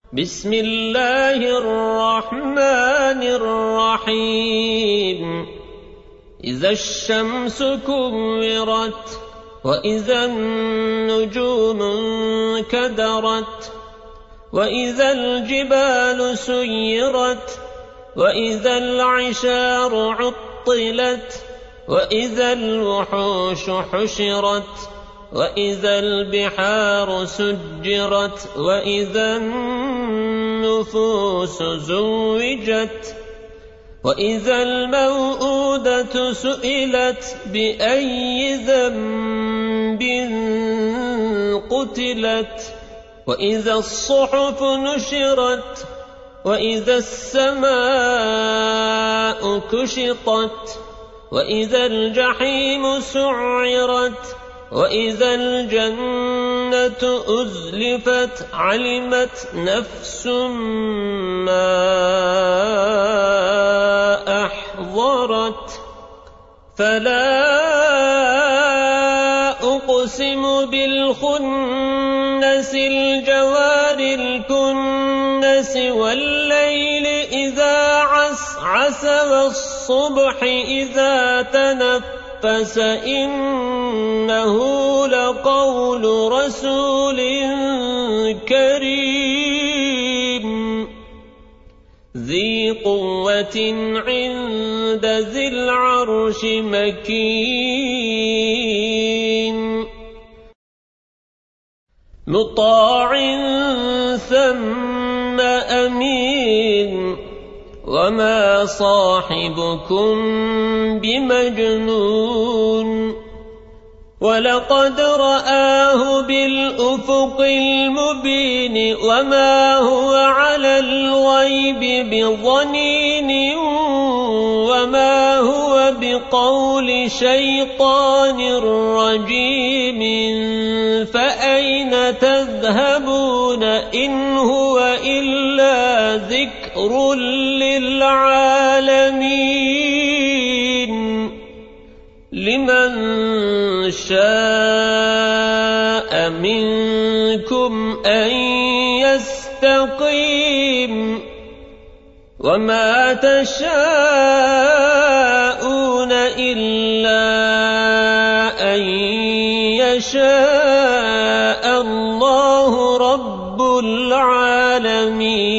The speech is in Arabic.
بسم الله الرحمن الرحيم إذا الشمس كورت وإذا النجوم انكدرت وإذا الجبال سيرت وإذا العشار عطلت وإذا الوحوش حشرت وإذا البحار سجرت وإذا النفوس زوجت وإذا الموءودة سئلت بأي ذنب قتلت وإذا الصحف نشرت وإذا السماء كشطت وإذا الجحيم سعرت وإذا الجنة أزلفت علمت نفس ما أحضرت فلا أقسم بالخنس الجوار الكنس والليل إذا عسعس والصبح إذا تنفس إنه لقول رسول كريم ذي قوة عند ذي العرش مكين مطاع ثم أمين وما صاحبكم بمجنون ولقد رآه بالأفق المبين وما هو على الغيب بضنين وما هو بقول شيطان رجيم فأين تذهبون إن هو إلا ذكر للعالمين لمن شاء منكم أن يستقيم وما تشاءون إلا أن يشاء الله رب العالمين.